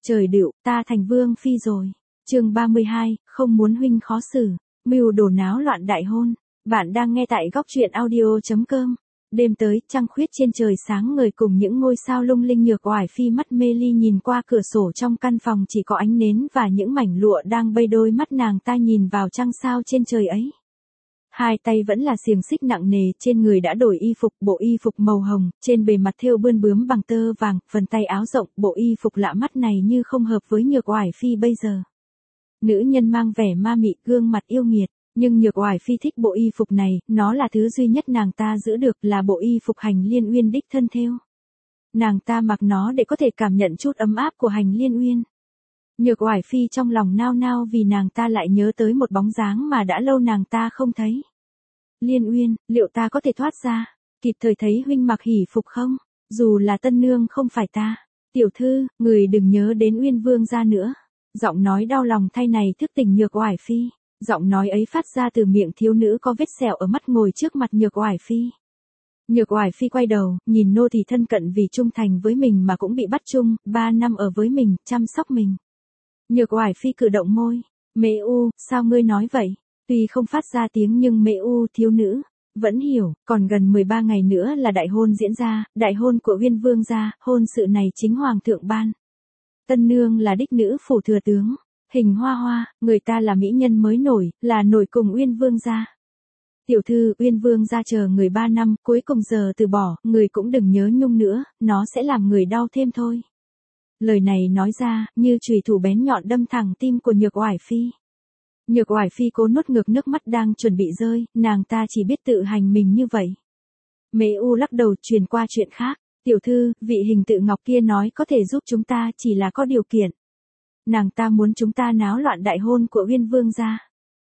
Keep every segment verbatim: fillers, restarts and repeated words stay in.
Trời đựu, ta thành vương phi rồi. Chương ba mươi hai, không muốn huynh khó xử. Mưu đồ náo loạn đại hôn. Bạn đang nghe tại góc truyện audio chấm com. Đêm tới, trăng khuyết trên trời sáng ngời cùng những ngôi sao lung linh, Nhược Oải Phi mắt mê ly nhìn qua cửa sổ, trong căn phòng chỉ có ánh nến và những mảnh lụa đang bay, đôi mắt nàng ta nhìn vào trăng sao trên trời ấy. Hai tay vẫn là xiềng xích nặng nề, trên người đã đổi y phục, bộ y phục màu hồng, trên bề mặt thêu bươm bướm bằng tơ vàng, phần tay áo rộng, bộ y phục lạ mắt này như không hợp với Nhược Oải Phi bây giờ. Nữ nhân mang vẻ ma mị, gương mặt yêu nghiệt, nhưng Nhược Oải Phi thích bộ y phục này, nó là thứ duy nhất nàng ta giữ được, là bộ y phục Hành Liên Uyên đích thân thêu. Nàng ta mặc nó để có thể cảm nhận chút ấm áp của Hành Liên Uyên. Nhược Oải Phi trong lòng nao nao vì nàng ta lại nhớ tới một bóng dáng mà đã lâu nàng ta không thấy. Liên Uyên, liệu ta có thể thoát ra, kịp thời thấy huynh mặc hỉ phục không? Dù là tân nương không phải ta. Tiểu thư, người đừng nhớ đến Uyên Vương gia nữa. Giọng nói đau lòng thay này thức tỉnh Nhược Oải Phi. Giọng nói ấy phát ra từ miệng thiếu nữ có vết sẹo ở mắt ngồi trước mặt Nhược Oải Phi. Nhược Oải Phi quay đầu, nhìn nô tỳ thân cận vì trung thành với mình mà cũng bị bắt chung, ba năm ở với mình, chăm sóc mình. Nhược Oải Phi cử động môi. Mễ U, sao ngươi nói vậy? Tuy không phát ra tiếng nhưng Mễ U thiếu nữ vẫn hiểu, còn gần mười ba ngày nữa là đại hôn diễn ra, đại hôn của Uyên Vương gia, hôn sự này chính hoàng thượng ban. Tân nương là đích nữ phủ thừa tướng, Hình Hoa Hoa, người ta là mỹ nhân mới nổi, là nổi cùng Uyên Vương gia. Tiểu thư, Uyên Vương gia chờ người ba năm, cuối cùng giờ từ bỏ, người cũng đừng nhớ nhung nữa, nó sẽ làm người đau thêm thôi. Lời này nói ra, như chùy thủ bén nhọn đâm thẳng tim của Nhược Oải Phi. Nhược Oải Phi cố nuốt ngược nước mắt đang chuẩn bị rơi, nàng ta chỉ biết tự hành mình như vậy. Mễ U lắc đầu truyền qua chuyện khác. Tiểu thư, vị Hình Tự Ngọc kia nói có thể giúp chúng ta, chỉ là có điều kiện. Nàng ta muốn chúng ta náo loạn đại hôn của Uyên Vương gia.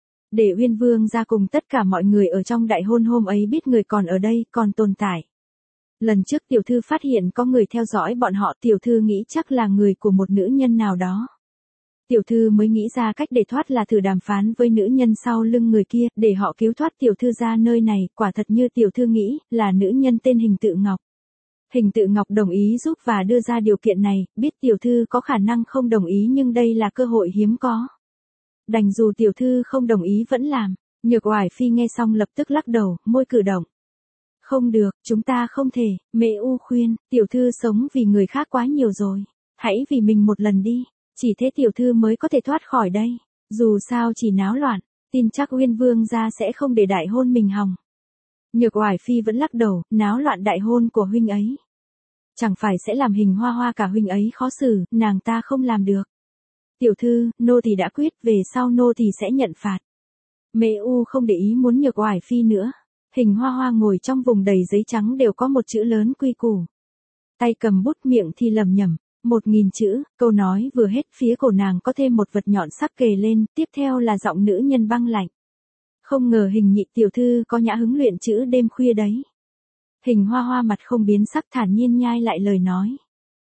Để Uyên Vương gia cùng tất cả mọi người ở trong đại hôn hôm ấy biết người còn ở đây, còn tồn tại. Lần trước tiểu thư phát hiện có người theo dõi bọn họ, tiểu thư nghĩ chắc là người của một nữ nhân nào đó. Tiểu thư mới nghĩ ra cách để thoát là thử đàm phán với nữ nhân sau lưng người kia, để họ cứu thoát tiểu thư ra nơi này, quả thật như tiểu thư nghĩ, là nữ nhân tên Hình Tự Ngọc. Hình Tự Ngọc đồng ý giúp và đưa ra điều kiện này, biết tiểu thư có khả năng không đồng ý nhưng đây là cơ hội hiếm có. Đành dù tiểu thư không đồng ý vẫn làm. Nhược Oải Phi nghe xong lập tức lắc đầu, môi cử động. Không được, chúng ta không thể. Mễ U khuyên, tiểu thư sống vì người khác quá nhiều rồi. Hãy vì mình một lần đi. Chỉ thế tiểu thư mới có thể thoát khỏi đây. Dù sao chỉ náo loạn, tin chắc Uyên Vương gia sẽ không để đại hôn mình hỏng. Nhược Oải Phi vẫn lắc đầu, náo loạn đại hôn của huynh ấy. Chẳng phải sẽ làm Hình Hoa Hoa cả huynh ấy khó xử, nàng ta không làm được. Tiểu thư, nô tỳ đã quyết, về sau nô tỳ sẽ nhận phạt. Mễ U không để ý muốn Nhược Oải Phi nữa. Hình Hoa Hoa ngồi trong vùng đầy giấy trắng đều có một chữ lớn quy củ. Tay cầm bút, miệng thì lẩm nhẩm. Một nghìn chữ, câu nói vừa hết phía cổ nàng có thêm một vật nhọn sắc kề lên, tiếp theo là giọng nữ nhân băng lạnh. Không ngờ Hình nhị tiểu thư có nhã hứng luyện chữ đêm khuya đấy. Hình Hoa Hoa mặt không biến sắc, thản nhiên nhai lại lời nói.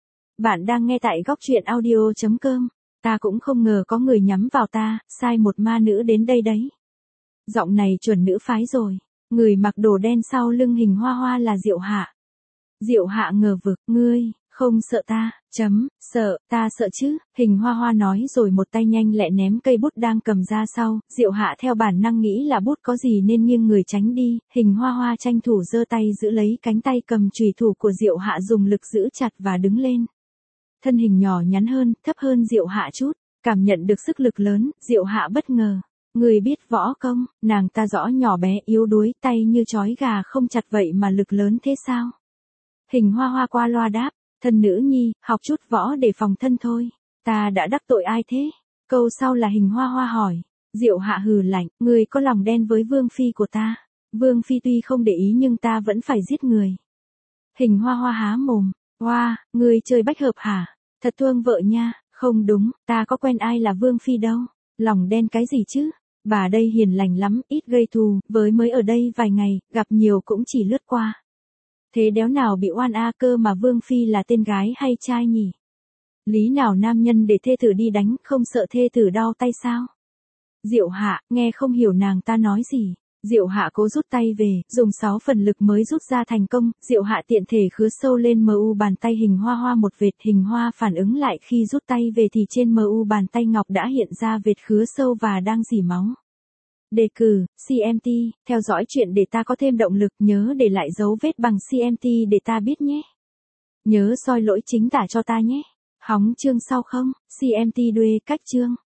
Bạn đang nghe tại góc truyện audio chấm com. Ta cũng không ngờ có người nhắm vào ta, sai một ma nữ đến đây đấy. Giọng này chuẩn nữ phái rồi. Người mặc đồ đen sau lưng Hình Hoa Hoa là Diệu Hạ. Diệu Hạ ngờ vực, ngươi không sợ ta? Chấm, sợ, ta sợ chứ. Hình Hoa Hoa nói rồi một tay nhanh lẹ ném cây bút đang cầm ra sau. Diệu Hạ theo bản năng nghĩ là bút có gì nên nghiêng người tránh đi. Hình Hoa Hoa tranh thủ giơ tay giữ lấy cánh tay cầm chùy thủ của Diệu Hạ, dùng lực giữ chặt và đứng lên. Thân hình nhỏ nhắn hơn, thấp hơn Diệu Hạ chút, cảm nhận được sức lực lớn, Diệu Hạ bất ngờ. Người biết võ công? Nàng ta rõ nhỏ bé yếu đuối, tay như chói gà không chặt vậy mà lực lớn thế sao? Hình Hoa Hoa qua loa đáp, thân nữ nhi, học chút võ để phòng thân thôi. Ta đã đắc tội ai thế? Câu sau là Hình Hoa Hoa hỏi. Diệu Hạ hừ lạnh, người có lòng đen với Vương Phi của ta. Vương Phi tuy không để ý nhưng ta vẫn phải giết người. Hình Hoa Hoa há mồm, hoa, wow, người chơi bách hợp hả? Thật thương vợ nha. Không đúng, ta có quen ai là Vương Phi đâu. Lòng đen cái gì chứ? Bà đây hiền lành lắm, ít gây thù, với mới ở đây vài ngày, gặp nhiều cũng chỉ lướt qua. Thế đéo nào bị oan a cơ mà Vương Phi là tên gái hay trai nhỉ? Lý nào nam nhân để thê tử đi đánh, không sợ thê tử đau tay sao? Diệu Hạ, nghe không hiểu nàng ta nói gì. Diệu Hạ cố rút tay về, dùng sáu phần lực mới rút ra thành công, Diệu Hạ tiện thể khứa sâu lên em u bàn tay hình hoa hoa một vệt, hình hoa phản ứng lại khi rút tay về thì trên em u bàn tay ngọc đã hiện ra vệt khứa sâu và đang rỉ máu. Đề cử, xê em tê, theo dõi chuyện để ta có thêm động lực, nhớ để lại dấu vết bằng xê em tê để ta biết nhé. Nhớ soi lỗi chính tả cho ta nhé. Hóng chương sau không, xê em tê đuê cách chương.